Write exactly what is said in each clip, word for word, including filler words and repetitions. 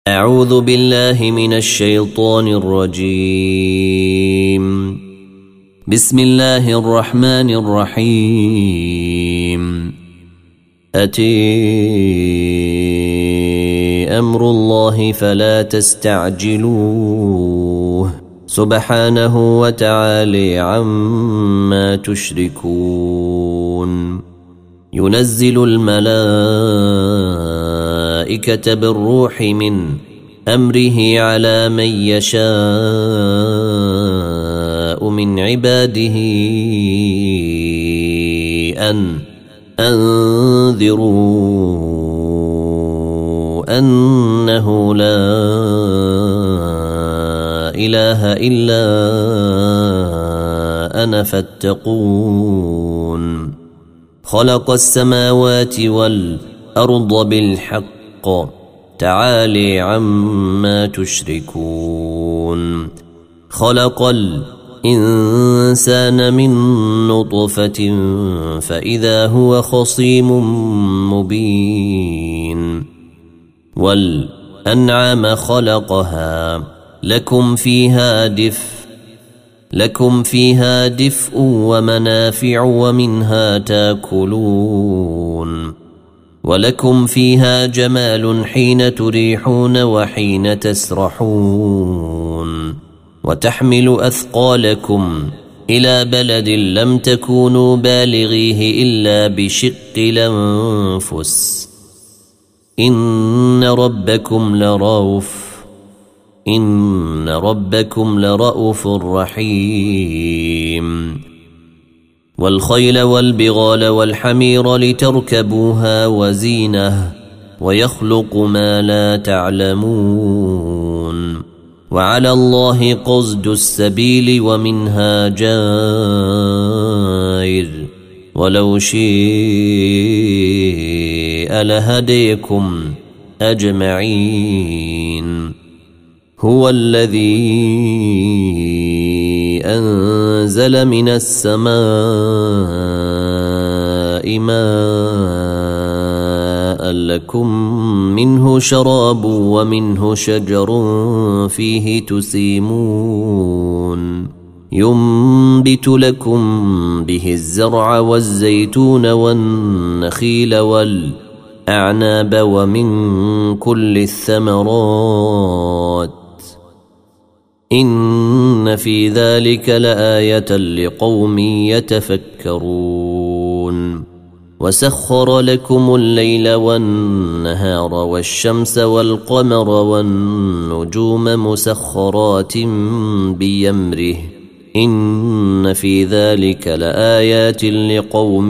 أعوذ بالله من الشيطان الرجيم. بسم الله الرحمن الرحيم. أتي أمر الله فلا تستعجلوه سبحانه وتعالى عما تشركون. ينزل الملائكة بالروح من أمره على من يشاء من عباده أن أنذروا أنه لا إله إلا أنا فاتقون. خلق السماوات والأرض بالحق تعالي عما تشركون. خلق الإنسان من نطفة فإذا هو خصيم مبين. والأنعام خلقها لكم فيها دفء لكم فيها دفء ومنافع ومنها تاكلون. ولكم فيها جمال حين تريحون وحين تسرحون. وتحمل أثقالكم إلى بلد لم تكونوا بالغيه إلا بشق الأنفس. إن ربكم لرؤوف إن ربكم لرؤوف رحيم. والخيل والبغال والحمير لتركبوها وزينة ويخلق ما لا تعلمون. وعلى الله قصد السبيل ومنها جائر ولو شيء لهديكم أجمعين. هو الذي أنزل من السماء ماء لكم منه شراب ومنه شجر فيه تسيمون. ينبت لكم به الزرع والزيتون والنخيل والأعناب ومن كل الثمرات. إن في ذلك لآية لقوم يتفكرون. وسخر لكم الليل والنهار والشمس والقمر والنجوم مسخرات بأمره. إن في ذلك لآيات لقوم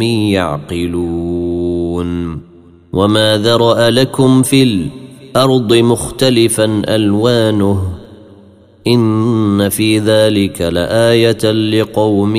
يعقلون. وما ذرأ لكم في الأرض مختلفا ألوانه إن في ذلك لآية لقوم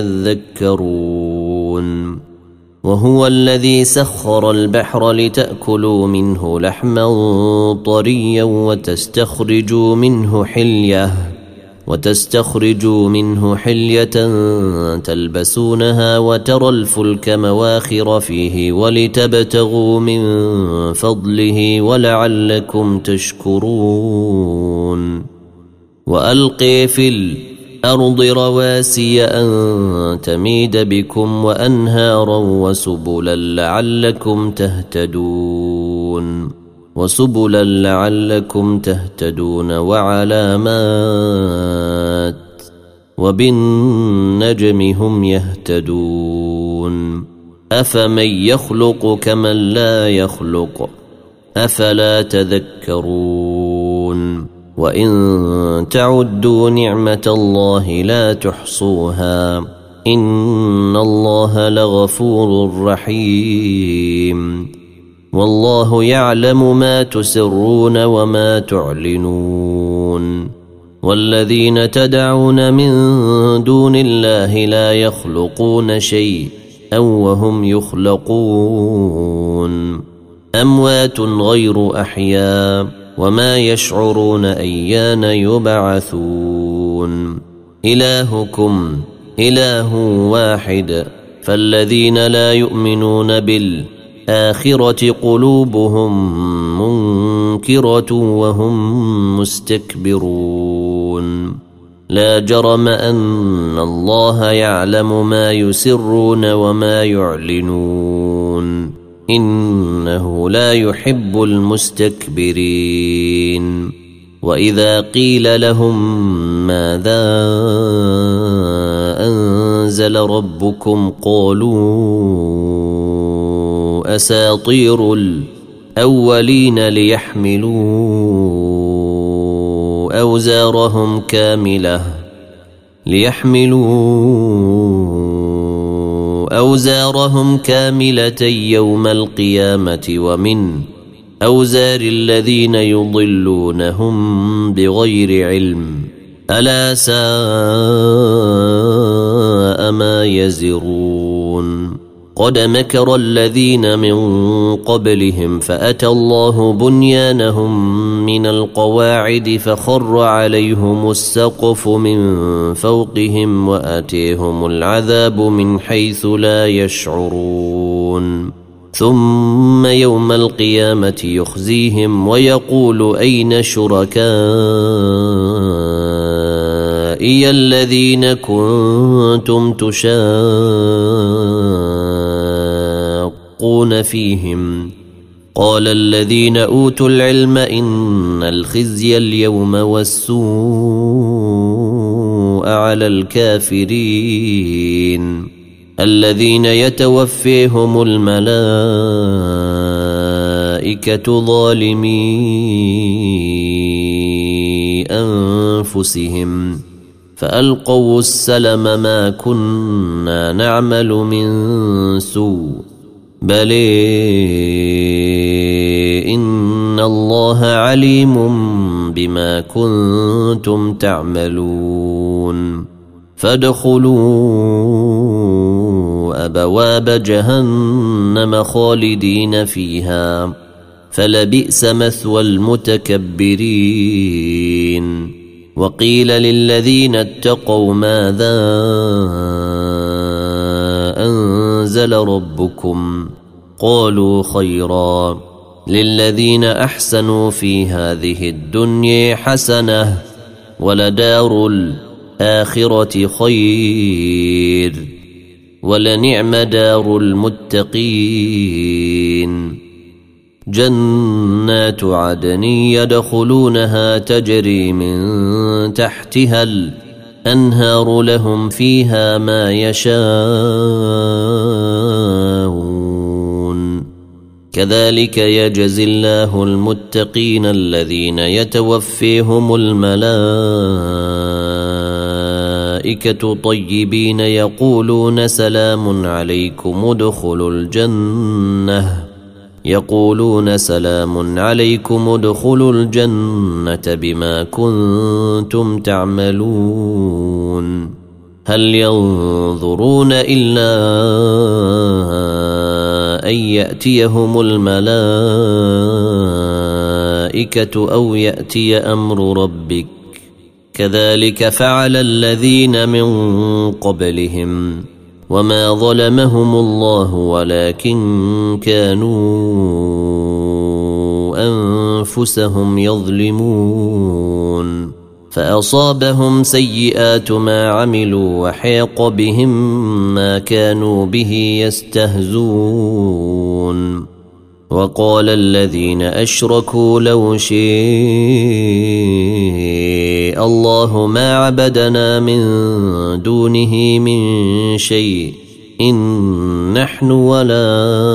يذكرون. وهو الذي سخر البحر لتأكلوا منه لحما طريا وتستخرجوا منه حلية وتستخرجوا منه حلية تلبسونها وترى الفلك مواخر فيه ولتبتغوا من فضله ولعلكم تشكرون. وألقي في الأرض رواسي أن تميد بكم وأنهارا وسبلا لعلكم تهتدون وسبلا لعلكم تهتدون وعلامات وبالنجم هم يهتدون. أفمن يخلق كمن لا يخلق أفلا تذكرون. وإن تعدوا نعمة الله لا تحصوها إن الله لغفور رحيم. والله يعلم ما تسرون وما تعلنون. والذين تدعون من دون الله لا يخلقون شيئا وهم يخلقون. أموات غير أحياء وما يشعرون أيان يبعثون. إلهكم إله واحد فالذين لا يؤمنون بالآخرة قلوبهم منكرة وهم مستكبرون لا جرم أن الله يعلم ما يسرون وما يعلنون إنه لا يحب المستكبرين وإذا قيل لهم ماذا أنزل ربكم قالوا أساطير الأولين ليحملوا أوزارهم كاملة ليحملوا أوزارهم كاملة يوم القيامة ومن أوزار الذين يضلونهم بغير علم ألا ساء ما يزرون قد مكر الذين من قبلهم فأتى الله بنيانهم من القواعد فخر عليهم السقف من فوقهم وآتيهم العذاب من حيث لا يشعرون ثم يوم القيامة يخزيهم ويقول أين شركائي الذين كنتم تشاقون فيهم قال الذين أوتوا العلم إن الخزي اليوم والسوء على الكافرين الذين يتوفيهم الملائكة ظالمي أنفسهم فألقوا السلم ما كنا نعمل من سوء بل إن الله عليم بما كنتم تعملون فادخلوا أبواب جهنم خالدين فيها فلبئس مثوى المتكبرين وقيل للذين اتقوا ماذا أنزل ربكم قالوا خيرا للذين أحسنوا في هذه الدنيا حسنة ولدار الآخرة خير ولنعم دار المتقين جنات عدن يدخلونها تجري من تحتها الأنهار لهم فيها ما يشاءون كذلك يجزي الله المتقين الذين يتوفيهم الملائكة طيبين يقولون سلام عليكم ادخلوا الجنة يقولون سلام عليكم ادخلوا الجنة بما كنتم تعملون هل ينظرون إلا أن يأتيهم الملائكة أو يأتي أمر ربك كذلك فعل الذين من قبلهم وما ظلمهم الله ولكن كانوا أنفسهم يظلمون فأصابهم سيئات ما عملوا وحيق بهم ما كانوا به يستهزون وقال الذين أشركوا لو شاء الله ما عبدنا من دونه من شيء إن نحن ولا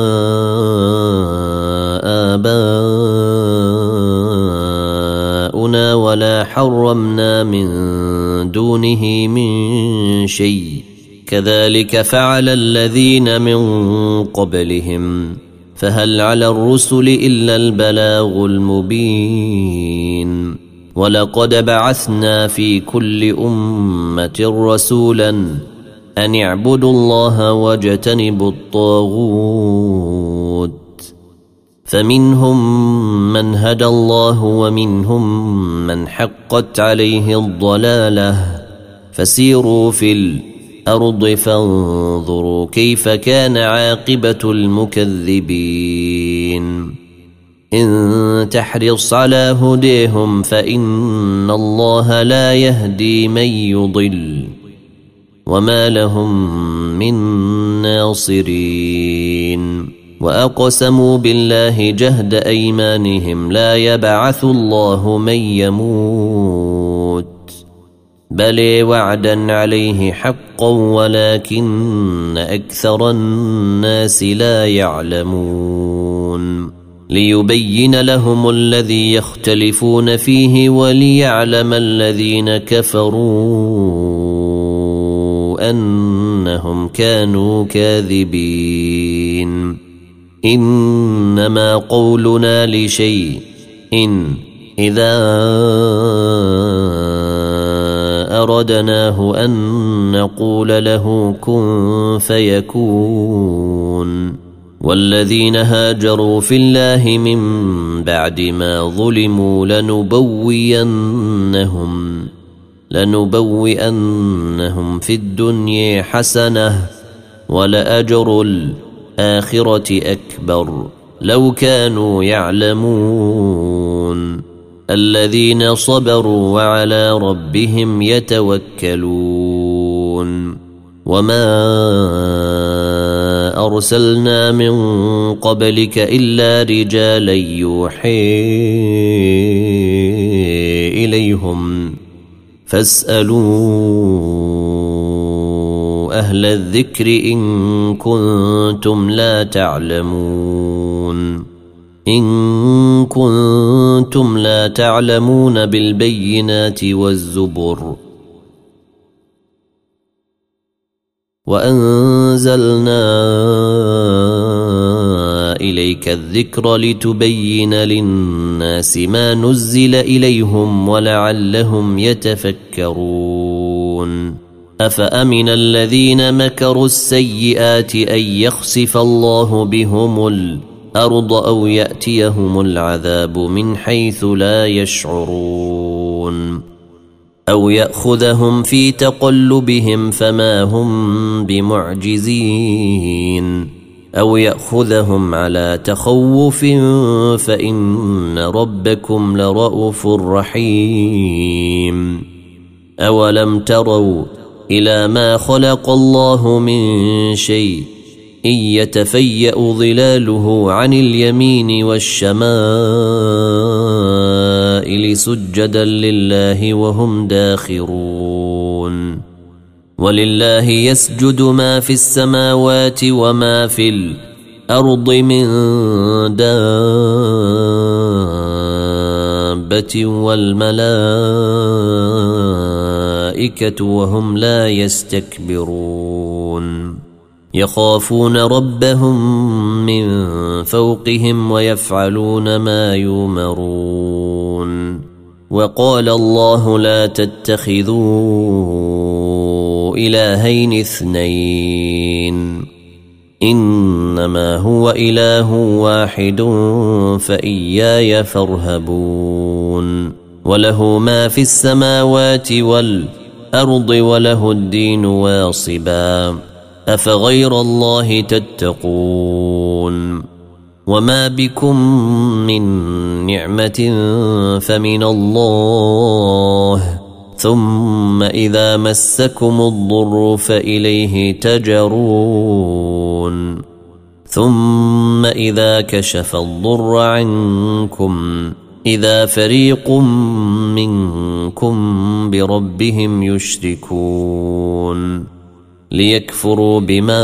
آباؤنا ولا حرمنا من دونه من شيء كذلك فعل الذين من قبلهم فهل على الرسل إلا البلاغ المبين ولقد بعثنا في كل أمة رسولا أن اعبدوا الله واجتنبوا الطاغوت فمنهم من هدى الله ومنهم من حقت عليه الضلالة فسيروا في الأرض فانظروا كيف كان عاقبة المكذبين إن تحرص على هديهم فإن الله لا يهدي من يضل وما لهم من ناصرين. وأقسموا بالله جهد أيمانهم لا يبعث الله من يموت بل وعدا عليه حقا ولكن أكثر الناس لا يعلمون. ليبين لهم الذي يختلفون فيه وليعلم الذين كفروا أنهم كانوا كاذبين. إنما قولنا لشيء إن إذا أردناه أن نقول له كن فيكون. والذين هاجروا في الله من بعد ما ظلموا لنبوينهم لنبوئنهم في الدنيا حسنة ولأجر الآخرة أكبر لو كانوا يعلمون. الذين صبروا وعلى ربهم يتوكلون. وما أرسلنا من قبلك إلا رجالا يوحي إليهم فاسألوا أهل الذكر إن كنتم لا تعلمون. إن كنتم لا تعلمون بالبينات والزبر وأنزلنا إليك الذكر لتبين للناس ما نزل إليهم ولعلهم يتفكرون. أفأمن الذين مكروا السيئات أن يخسف الله بهم الأرض أو يأتيهم العذاب من حيث لا يشعرون أو يأخذهم في تقلبهم فما هم بمعجزين أو يأخذهم على تخوف فإن ربكم لرؤوف رحيم. أولم تروا إلى ما خلق الله من شيء إن يتفيأ ظلاله عن اليمين والشمائل سجدا لله وهم داخرون. ولله يسجد ما في السماوات وما في الأرض من دابة والملائكة وهم لا يستكبرون. يخافون ربهم من فوقهم ويفعلون ما يؤمرون. وقال الله لا تتخذوا إلهين اثنين إنما هو إله واحد فإياي فارهبون. وله ما في السماوات والأرض وله الدين واصبا أفغير الله تتقون. وما بكم من نعمة فمن الله ثم إذا مسكم الضر فإليه تجرون. ثم إذا كشف الضر عنكم إذا فريق منكم بربهم يشركون ليكفروا بما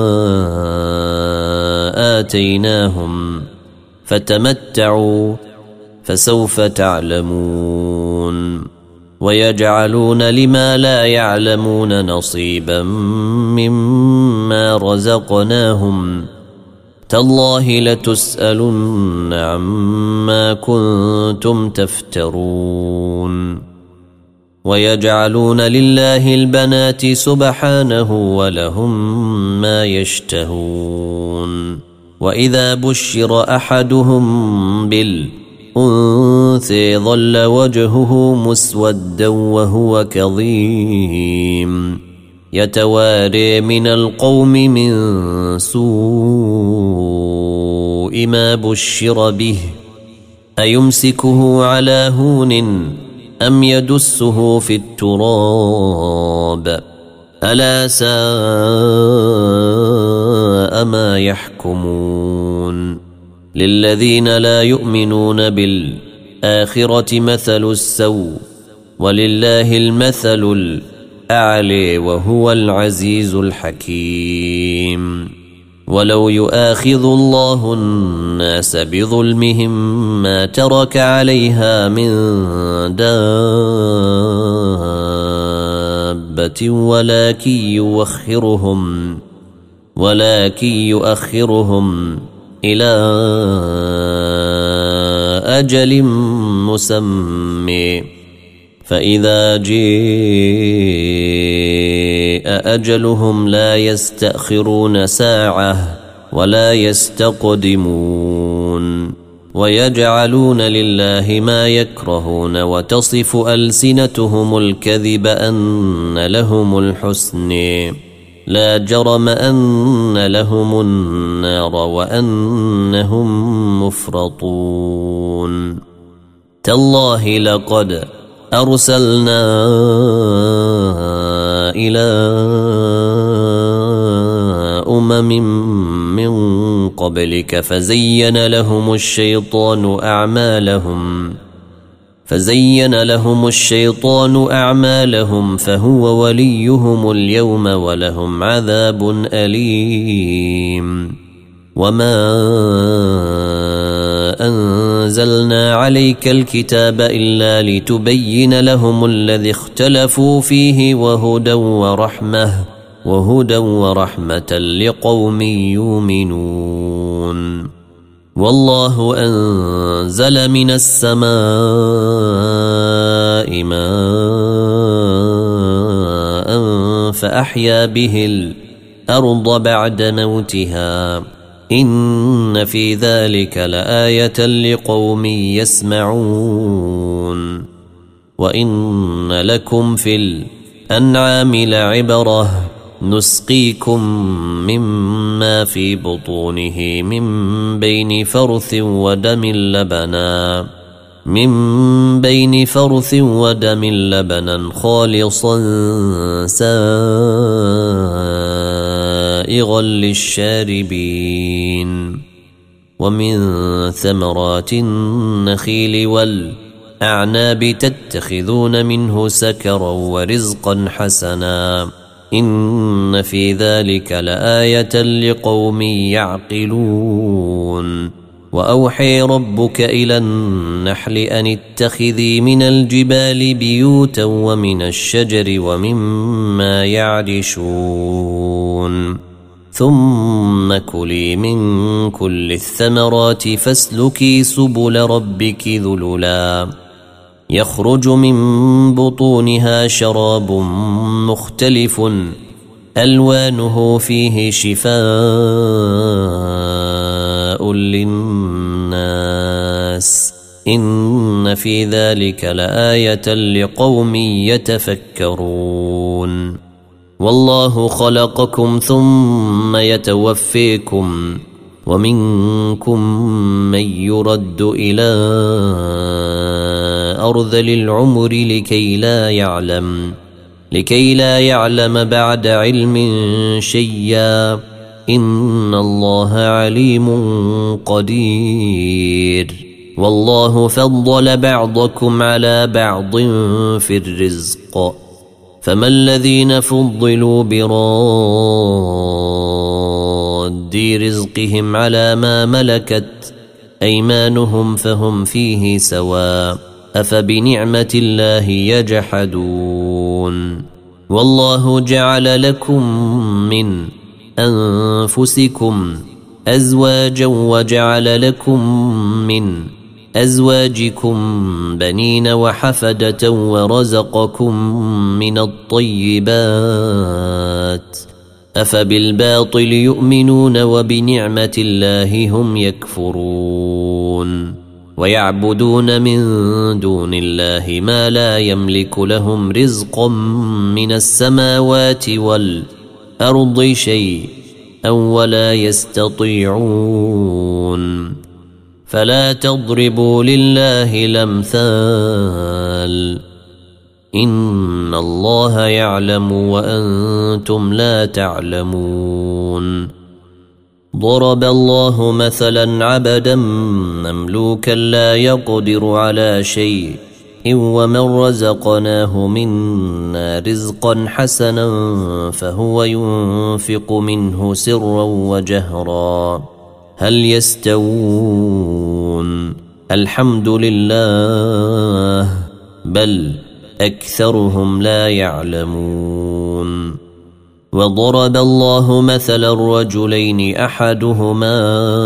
آتيناهم فتمتعوا فسوف تعلمون. ويجعلون لما لا يعلمون نصيبا مما رزقناهم تالله لتسألن عما كنتم تفترون. ويجعلون لله البنات سبحانه ولهم ما يشتهون. وإذا بشر أحدهم بالأنثى ظل وجهه مسودا وهو كظيم يتواري من القوم من سوء ما بشر به أيمسكه على هون أم يدسه في التراب ألا ساء ما يحكمون للذين لا يؤمنون بالآخرة مثل السوء ولله المثل الأعلى وهو العزيز الحكيم ولو يؤاخذ الله الناس بظلمهم ما ترك عليها من دابة ولكن يؤخرهم ولكن يؤخرهم إلى أجل مسمى فإذا جاء أجلهم لا يستأخرون ساعة ولا يستقدمون ويجعلون لله ما يكرهون وتصف ألسنتهم الكذب أن لهم الحسن لا جرم أن لهم النار وأنهم مفرطون تالله لقد أرسلنا إلى أمم من قبلك فزين لهم الشيطان أعمالهم فزين لهم الشيطان أعمالهم فهو وليهم اليوم ولهم عذاب أليم وما أنزلنا عليك الكتاب إلا لتبين لهم الذي اختلفوا فيه وهدى ورحمة وهدى ورحمة لقوم يؤمنون والله أنزل من السماء ماء فأحيا به الأرض بعد موتها إن في ذلك لآية لقوم يسمعون وإن لكم في الأنعام لعبرة نسقيكم مما في بطونه من بين فرث ودم لبنا من بين فرث ودم لبنا خالصا سائغا للشاربين ومن ثمرات النخيل والأعناب تتخذون منه سكرا ورزقا حسنا إن في ذلك لآية لقوم يعقلون وأوحي ربك إلى النحل أن اتخذي من الجبال بيوتا ومن الشجر ومما يعرشون ثم كلي من كل الثمرات فاسلكي سبل ربك ذللا يخرج من بطونها شراب مختلف ألوانه فيه شفاء للناس إن في ذلك لآية لقوم يتفكرون والله خلقكم ثم يتوفيكم ومنكم من يرد إلى أرذل العمر لكي لا يعلم لكي لا يعلم بعد علم شيئا إن الله عليم قدير والله فضل بعضكم على بعض في الرزق فما الذين فضلوا براد رزقهم على ما ملكت أيمانهم فهم فيه سواء أفبنعمة الله يجحدون والله جعل لكم من أنفسكم أزواجا وجعل لكم من أزواجكم بنين وحفدة ورزقكم من الطيبات أفبالباطل يؤمنون وبنعمة الله هم يكفرون ويعبدون من دون الله ما لا يملك لهم رزقا من السماوات والأرض شيء أو ولا يستطيعون فلا تضربوا لله الأمثال إن الله يعلم وأنتم لا تعلمون. ضرب الله مثلا عبدا مملوكا لا يقدر على شيء ومن رزقناه منا رزقا حسنا فهو ينفق منه سرا وجهرا هل يستوون؟ الحمد لله بل أكثرهم لا يعلمون. وضرب الله مثلا رجلين أحدهما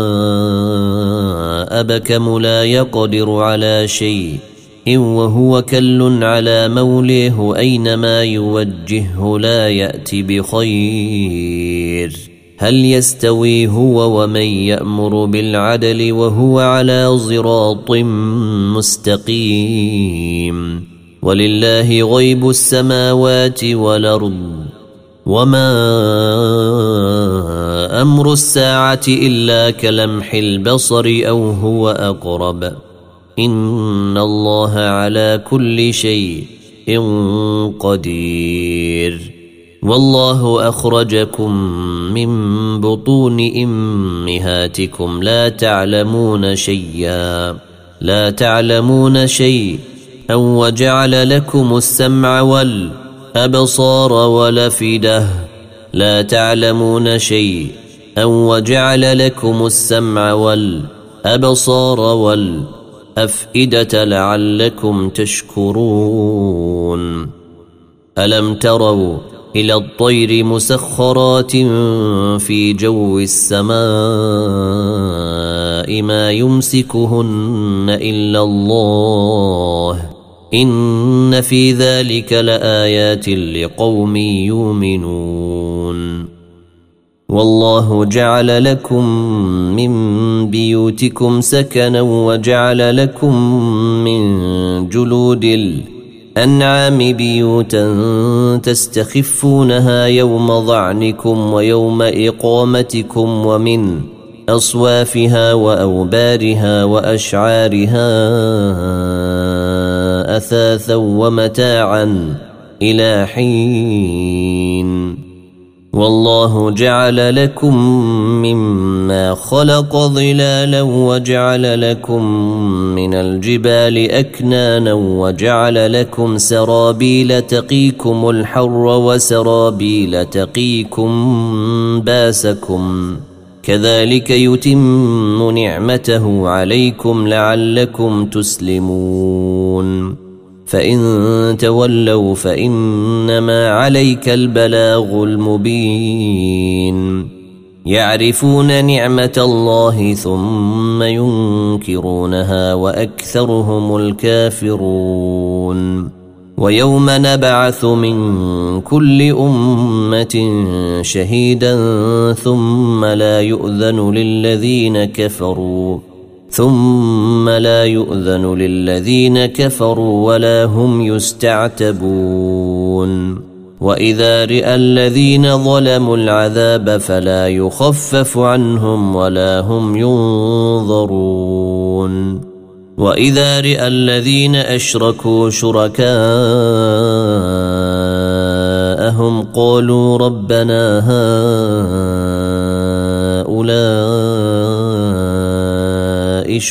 أبكم لا يقدر على شيء وهو كل على موليه أينما يوجهه لا يأتي بخير هل يستوي هو ومن يأمر بالعدل وهو على صراط مستقيم. ولله غيب السماوات والأرض وما أمر الساعة إلا كلمح البصر أو هو أقرب إن الله على كل شيء قدير. والله أخرجكم من بطون أمهاتكم لا تعلمون شيئا لا تعلمون شيء أو وجعل لكم السمع والأبصار والأفئدة لا تعلمون شيء أو وجعل لكم السمع والأبصار والأفئدة لعلكم تشكرون. ألم تروا إلى الطير مسخرات في جو السماء ما يمسكهن إلا الله إن في ذلك لآيات لقوم يؤمنون. والله جعل لكم من بيوتكم سكنا وجعل لكم من جلود الأنعام بيوتا تستخفونها يوم ظعنكم ويوم إقامتكم ومن أصوافها وأوبارها وأشعارها أثاثا ومتاعا إلى حين. والله جعل لكم مما خلق ظلالا وجعل لكم من الجبال أكنانا وجعل لكم سرابيل تقيكم الحر وسرابيل تقيكم باسكم كذلك يتم نعمته عليكم لعلكم تسلمون. فإن تولوا فإنما عليك البلاغ المبين. يعرفون نعمة الله ثم ينكرونها وأكثرهم الكافرون. ويوم نبعث من كل أمة شهيدا ثم لا يؤذن للذين كفروا ثم لا يؤذن للذين كفروا ولا هم يستعتبون. وإذا رأى الذين ظلموا العذاب فلا يخفف عنهم ولا هم ينظرون. وإذا رأى الذين أشركوا شركاءهم قالوا ربنا هؤلاء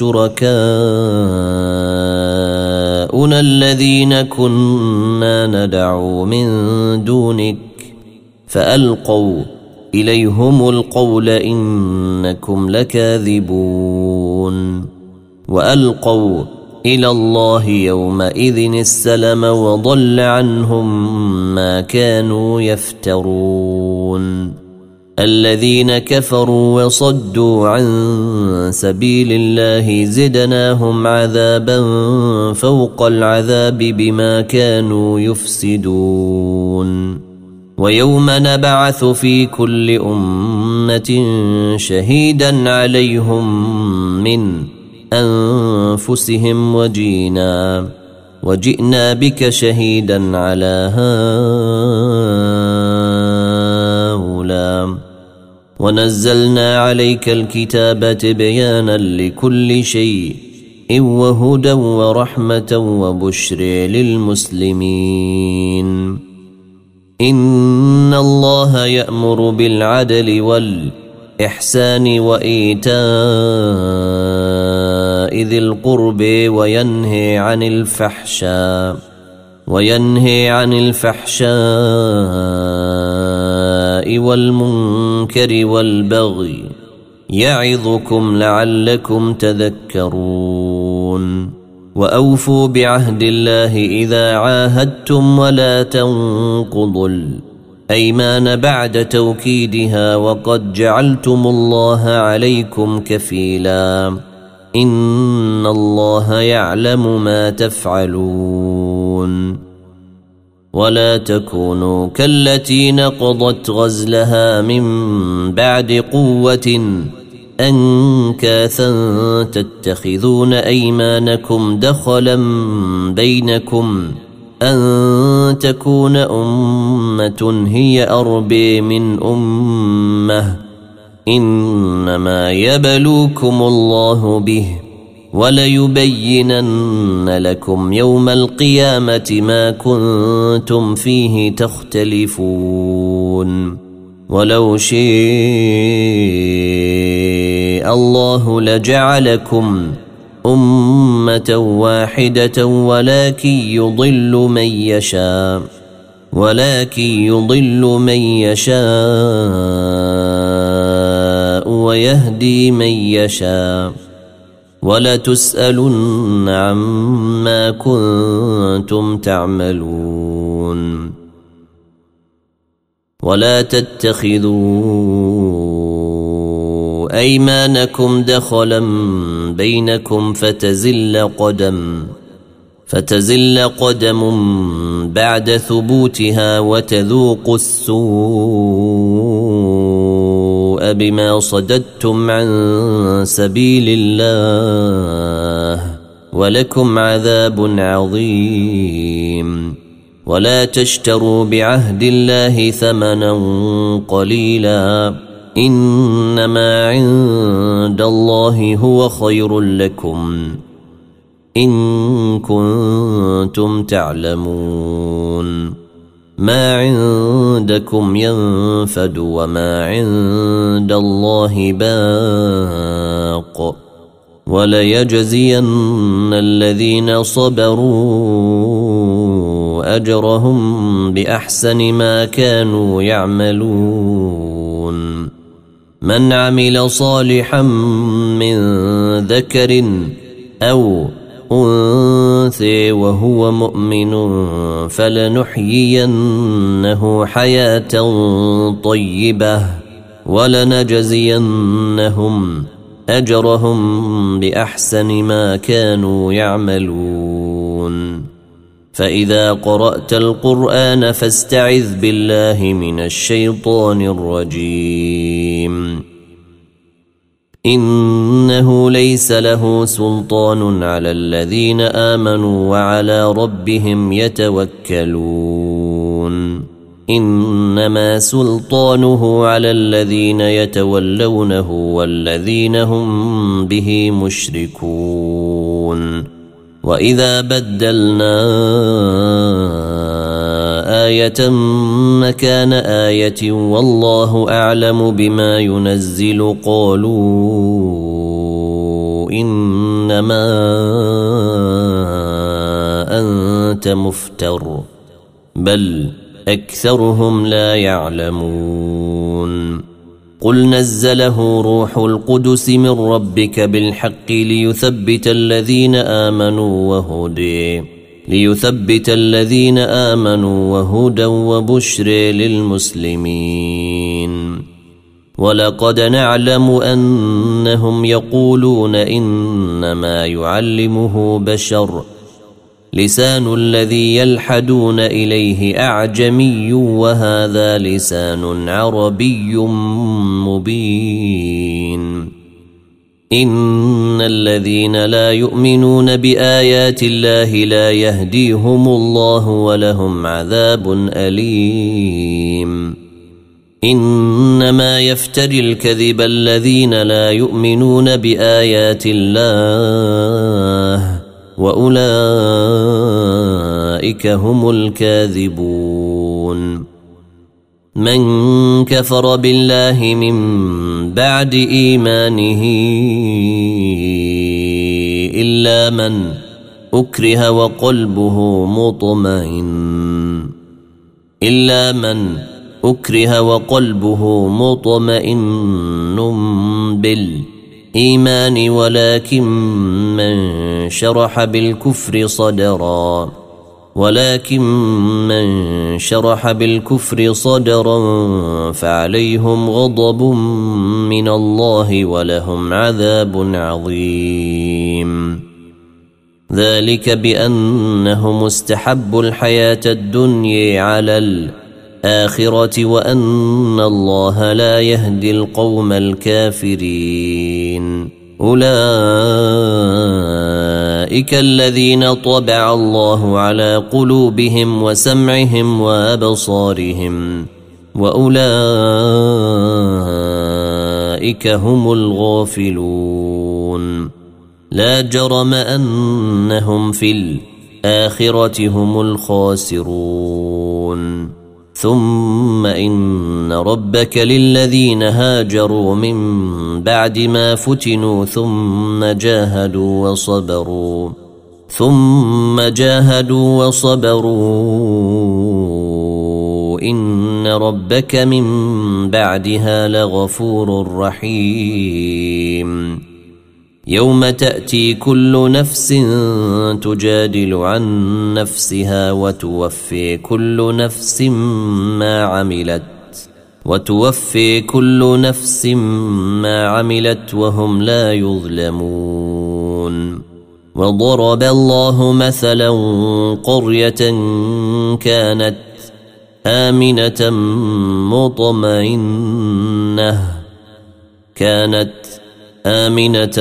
شركاؤنا الذين كنا ندعو من دونك فألقوا إليهم القول إنكم لكاذبون. وألقوا إلى الله يومئذ السلم وضل عنهم ما كانوا يفترون. الذين كفروا وصدوا عن سبيل الله زدناهم عذابا فوق العذاب بما كانوا يفسدون. ويوم نبعث في كل أمة شهيدا عليهم من أنفسهم وجينا وجئنا بك شهيدا على هؤلاء ونزلنا عليك الكتاب تبيانا لكل شيء وهدى ورحمة وبشر للمسلمين. إن الله يأمر بالعدل والإحسان وإيتاء ذي القرب وينهي عن الفحشاء وينهي عن الفحشاء والمنكر والبغي يعظكم لعلكم تذكرون. وأوفوا بعهد الله إذا عاهدتم ولا تنقضوا الأيمان بعد توكيدها وقد جعلتم الله عليكم كفيلا إن الله يعلم ما تفعلون. ولا تكونوا كالتي نقضت غزلها من بعد قوة أنكاثا تتخذون أيمانكم دخلا بينكم أن تكون أمة هي أربى من أمة إنما يبلوكم الله به وليبينن لكم يوم القيامة ما كنتم فيه تختلفون. ولو شاء الله لجعلكم أمة واحدة ولكن يضل من يشاء ولكن يضل من يشاء ويهدي من يشاء ولتسألن عما كنتم تعملون. ولا تتخذوا أيمانكم دخلا بينكم فتزل قدم فتزل قدم بعد ثبوتها وتذوقوا السوء بما صددتم عن سبيل الله ولكم عذاب عظيم. ولا تشتروا بعهد الله ثمنا قليلا إنما عند الله هو خير لكم إن كنتم تعلمون. ما عندكم ينفد وما عند الله باق وليجزين الذين صبروا أجرهم بأحسن ما كانوا يعملون. من عمل صالحا من ذكر أو أنثى وهو مؤمن فلنحيينه حياة طيبة ولنجزينهم أجرهم بأحسن ما كانوا يعملون. فإذا قرأت القرآن فاستعذ بالله من الشيطان الرجيم. إنه ليس له سلطان على الذين آمنوا وعلى ربهم يتوكلون. إنما سلطانه على الذين يتولونه والذين هم به مشركون. وإذا بدلنا آية مكان آية والله أعلم بما ينزل قالوا إنما أنت مفتر بل أكثرهم لا يعلمون. قل نزله روح القدس من ربك بالحق ليثبت الذين آمنوا وهدى ليثبت الذين آمنوا وهدى وبشر للمسلمين. ولقد نعلم أنهم يقولون إنما يعلمه بشر لسان الذي يلحدون إليه أعجمي وهذا لسان عربي مبين. إن الذين لا يؤمنون بآيات الله لا يهديهم الله ولهم عذاب أليم. إنما يفتري الكذب الذين لا يؤمنون بآيات الله وأولئك هم الكاذبون. من كفر بالله من بعد إيمانه إلا من أكره وقلبه مطمئن إلا من أكره وقلبه مطمئن بالإيمان ولكن من شرح بالكفر صدرا ولكن من شرح بالكفر صدرا فعليهم غضب من الله ولهم عذاب عظيم. ذلك بأنهم استحبوا الحياة الدنيا على الآخرة وأن الله لا يهدي القوم الكافرين. أولئك الذين طبع الله على قلوبهم وسمعهم وأبصارهم وأولئك هم الغافلون. لا جرم أنهم في الآخرة هم الخاسرون. ثم إن ربك للذين هاجروا من بعد ما فتنوا ثم جاهدوا وصبروا ثم جاهدوا وصبروا إن ربك من بعدها لغفور رحيم. يوم تأتي كل نفس تجادل عن نفسها وتوفي كل نفس ما عملت وتوفي كل نفس ما عملت وهم لا يظلمون. وضرب الله مثلا قرية كانت آمنة مطمئنة كانت آمنة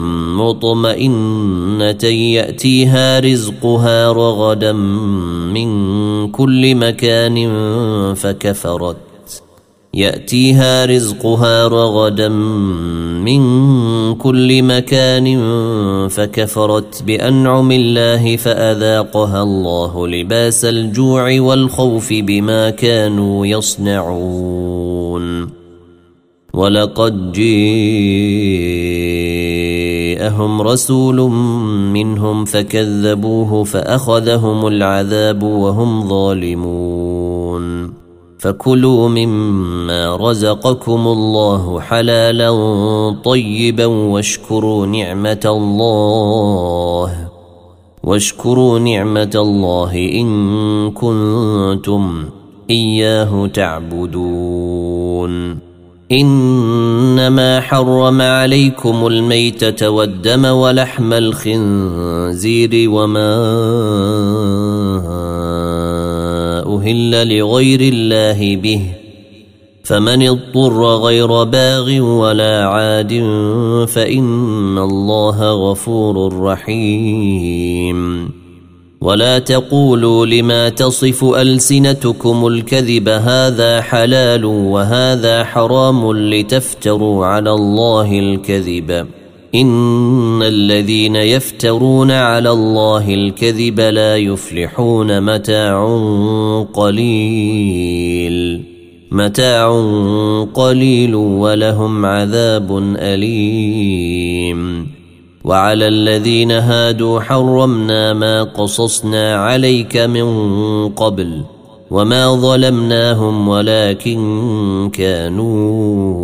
مطمئنة يأتيها رزقها رغدا من كل مكان فكفرت يأتيها رزقها رغدا من كل مكان فكفرت بأنعم الله فأذاقها الله لباس الجوع والخوف بما كانوا يصنعون. ولقد جاءهم رسول منهم فكذبوه فأخذهم العذاب وهم ظالمون. فكلوا مما رزقكم الله حلالا طيبا واشكروا نعمة الله واشكروا نعمة الله إن كنتم إياه تعبدون. إنما حرم عليكم الميتة والدم ولحم الخنزير وما أهل لغير الله به فمن اضطر غير باغ ولا عاد فإن الله غفور رحيم. ولا تقولوا لما تصف ألسنتكم الكذب هذا حلال وهذا حرام لتفتروا على الله الكذب إن الذين يفترون على الله الكذب لا يفلحون. متاع قليل متاع قليل ولهم عذاب أليم. وعلى الذين هادوا حرمنا ما قصصنا عليك من قبل وما ظلمناهم ولكن كانوا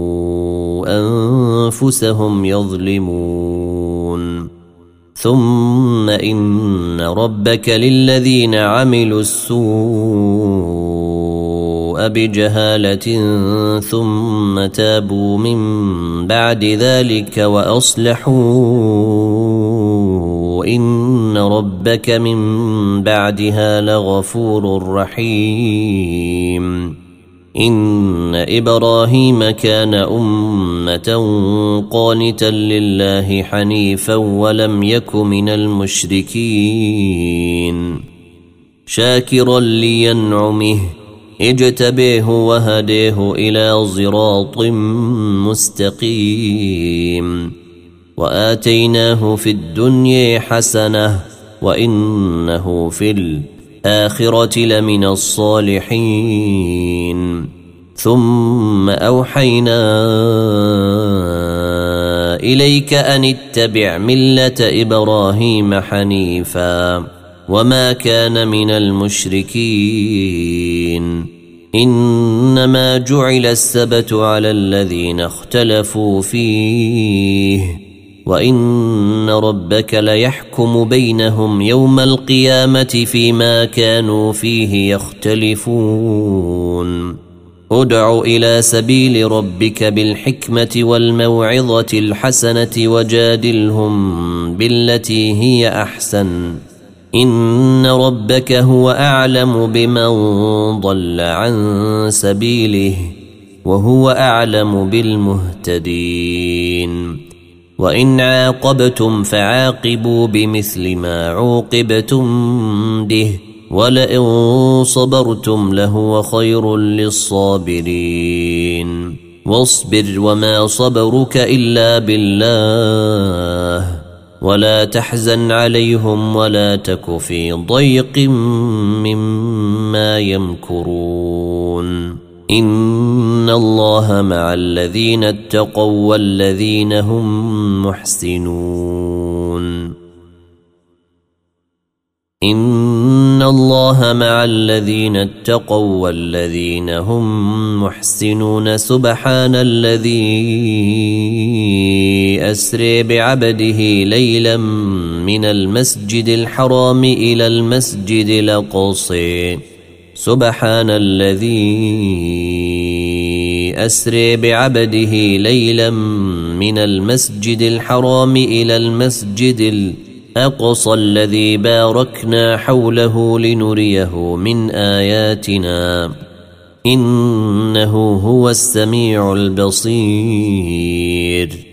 أنفسهم يظلمون. ثم إن ربك للذين عملوا السوء بجهالة ثم تابوا من بعد ذلك وأصلحوا إن ربك من بعدها لغفور رحيم. إن إبراهيم كان أمة قانتا لله حنيفا ولم يك من المشركين شاكرا لينعمه اجتبيه وهديه إلى صراط مستقيم وآتيناه في الدنيا حسنة وإنه في الآخرة لمن الصالحين ثم أوحينا إليك أن اتبع ملة إبراهيم حنيفا وما كان من المشركين إنما جعل السبت على الذين اختلفوا فيه وإن ربك ليحكم بينهم يوم القيامة فيما كانوا فيه يختلفون ادع إلى سبيل ربك بالحكمة والموعظة الحسنة وجادلهم بالتي هي أحسن إن ربك هو أعلم بمن ضل عن سبيله وهو أعلم بالمهتدين وإن عاقبتم فعاقبوا بمثل ما عوقبتم به ولئن صبرتم لهو خير للصابرين واصبر وما صبرك إلا بالله ولا تحزن عليهم ولا تك في ضيق مما يمكرون إن الله مع الذين اتقوا والذين هم محسنون إن الله مع الذين اتقوا والذين هم محسنون سبحان الذي أسري بعبده ليلا من المسجد الحرام إلى المسجد الأقصى سبحان الذي أسري بعبده ليلا من المسجد الحرام إلى المسجد الأقصى الذي باركنا حوله لنريه من آياتنا إنه هو السميع البصير